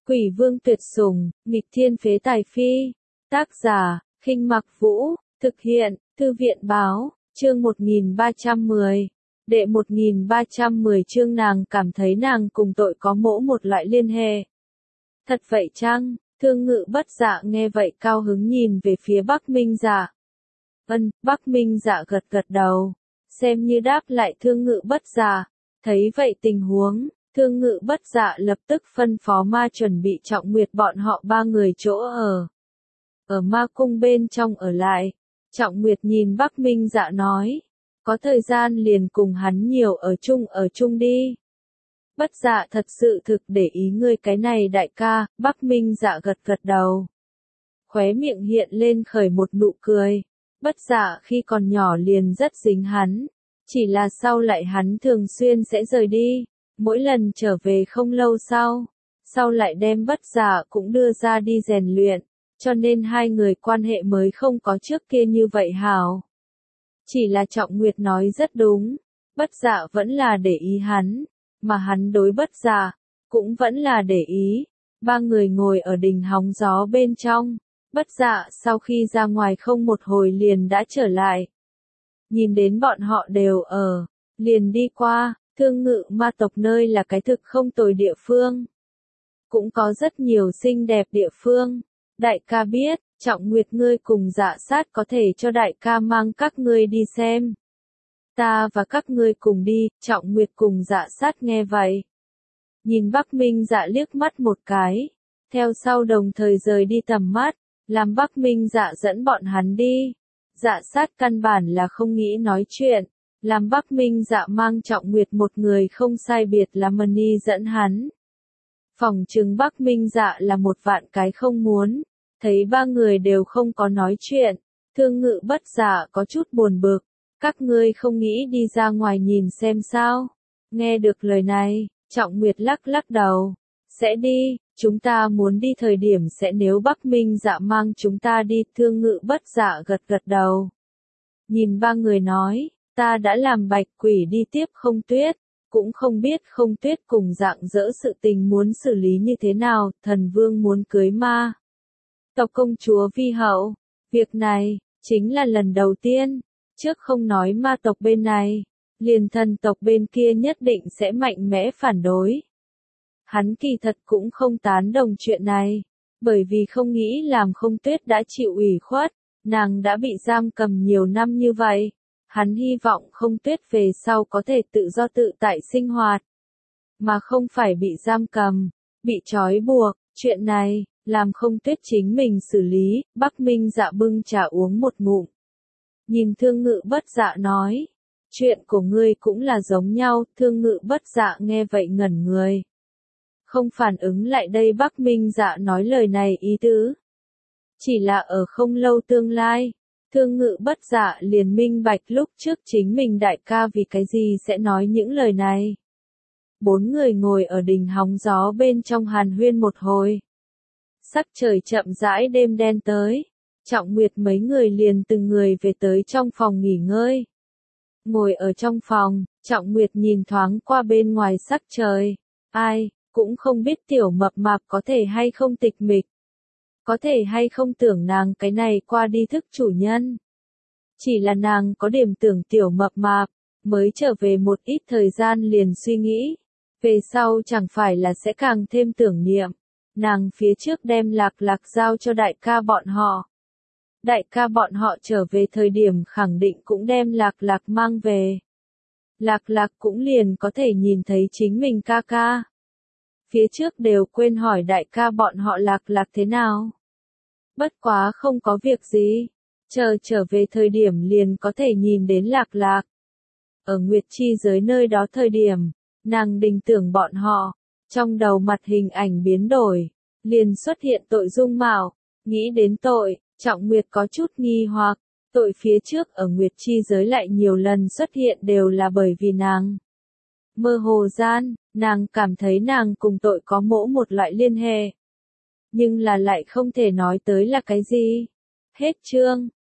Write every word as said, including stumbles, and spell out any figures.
Quỷ vương tuyệt sủng, nghịch thiên phế tài phi. Tác giả, Khinh Mặc Vũ, thực hiện, Thư viện báo, chương một nghìn ba trăm mười. Đệ một nghìn ba trăm mười chương nàng cảm thấy nàng cùng tội có mỗ một loại liên hệ. Thật vậy chăng? Thương Ngự Bất Dạ nghe vậy cao hứng nhìn về phía Bắc Minh Dạ. Ân, Bắc Minh Dạ gật gật đầu, xem như đáp lại Thương Ngự Bất Dạ. Thấy vậy tình huống, Thương Ngự Bất Dạ lập tức phân phó ma chuẩn bị Trọng Nguyệt bọn họ ba người chỗ ở. Ở ma cung bên trong ở lại, Trọng Nguyệt nhìn Bắc Minh Dạ nói, có thời gian liền cùng hắn nhiều ở chung ở chung đi. Bất Dạ thật sự thực để ý ngươi cái này đại ca, Bắc Minh Dạ gật gật đầu. Khóe miệng hiện lên khởi một nụ cười, Bất Dạ khi còn nhỏ liền rất dính hắn, chỉ là sau lại hắn thường xuyên sẽ rời đi, mỗi lần trở về không lâu sau, sau lại đem Bất Dạ cũng đưa ra đi rèn luyện, cho nên hai người quan hệ mới không có trước kia như vậy hảo. Chỉ là Trọng Nguyệt nói rất đúng, Bất Dạ vẫn là để ý hắn, mà hắn đối Bất Dạ cũng vẫn là để ý. Ba người ngồi ở đình hóng gió bên trong, Bất Dạ sau khi ra ngoài không một hồi liền đã trở lại. Nhìn đến bọn họ đều ở, liền đi qua, Thương Ngự ma tộc nơi là cái thực không tồi địa phương. Cũng có rất nhiều xinh đẹp địa phương. Đại ca biết, Trọng Nguyệt ngươi cùng Dạ Sát có thể cho đại ca mang các ngươi đi xem. Ta và các ngươi cùng đi, Trọng Nguyệt cùng Dạ Sát nghe vậy. Nhìn Bắc Minh Dạ liếc mắt một cái, theo sau đồng thời rời đi tầm mắt, làm Bắc Minh Dạ dẫn bọn hắn đi. Dạ Sát căn bản là không nghĩ nói chuyện, làm Bắc Minh Dạ mang Trọng Nguyệt một người không sai biệt là Mani dẫn hắn. Phòng trừng Bắc Minh Dạ là một vạn cái không muốn, thấy ba người đều không có nói chuyện, Thương Ngự Bất Dạ có chút buồn bực, các ngươi không nghĩ đi ra ngoài nhìn xem sao? Nghe được lời này, Trọng Nguyệt lắc lắc đầu, sẽ đi, chúng ta muốn đi thời điểm sẽ nếu Bắc Minh Dạ mang chúng ta đi, Thương Ngự Bất Dạ gật gật đầu. Nhìn ba người nói, ta đã làm Bạch Quỷ đi tiếp Không Tuyết, cũng không biết Không Tuyết cùng dạng dỡ sự tình muốn xử lý như thế nào, thần vương muốn cưới ma tộc công chúa vi hậu, việc này chính là lần đầu tiên, trước không nói ma tộc bên này, liền thần tộc bên kia nhất định sẽ mạnh mẽ phản đối. Hắn kỳ thật cũng không tán đồng chuyện này, bởi vì không nghĩ làm Không Tuyết đã chịu ủy khuất, nàng đã bị giam cầm nhiều năm như vậy, hắn hy vọng Không Tuyết về sau có thể tự do tự tại sinh hoạt, mà không phải bị giam cầm, bị trói buộc, chuyện này, làm Không Tuyết chính mình xử lý. Bắc Minh Dạ bưng trà uống một ngụm. Nhìn Thương Ngự Bất Dạ nói, chuyện của ngươi cũng là giống nhau, Thương Ngự Bất Dạ nghe vậy ngẩn người. Không phản ứng lại đây Bắc Minh Dạ nói lời này ý tứ. Chỉ là ở không lâu tương lai, Thương Ngự Bất Dạ liền minh bạch lúc trước chính mình đại ca vì cái gì sẽ nói những lời này. Bốn người ngồi ở đình hóng gió bên trong hàn huyên một hồi. Sắc trời chậm rãi đêm đen tới, Trọng Nguyệt mấy người liền từng người về tới trong phòng nghỉ ngơi. Ngồi ở trong phòng, Trọng Nguyệt nhìn thoáng qua bên ngoài sắc trời, ai, cũng không biết tiểu mập mạp có thể hay không tịch mịch. Có thể hay không tưởng nàng cái này qua đi thức chủ nhân. Chỉ là nàng có điểm tưởng tiểu mập mạp, mới trở về một ít thời gian liền suy nghĩ. Về sau chẳng phải là sẽ càng thêm tưởng niệm. Nàng phía trước đem Lạc Lạc giao cho đại ca bọn họ. Đại ca bọn họ trở về thời điểm khẳng định cũng đem Lạc Lạc mang về. Lạc Lạc cũng liền có thể nhìn thấy chính mình ca ca. Phía trước đều quên hỏi đại ca bọn họ Lạc Lạc thế nào. Bất quá không có việc gì, chờ trở về thời điểm liền có thể nhìn đến Lạc Lạc. Ở Nguyệt Chi giới nơi đó thời điểm, nàng đình tưởng bọn họ, trong đầu mặt hình ảnh biến đổi, liền xuất hiện tội dung mạo, nghĩ đến tội, Trọng Nguyệt có chút nghi hoặc, tội phía trước ở Nguyệt Chi giới lại nhiều lần xuất hiện đều là bởi vì nàng. Mơ hồ gian, nàng cảm thấy nàng cùng tội có mỗ một loại liên hệ. Nhưng là lại không thể nói tới là cái gì. Hết chương.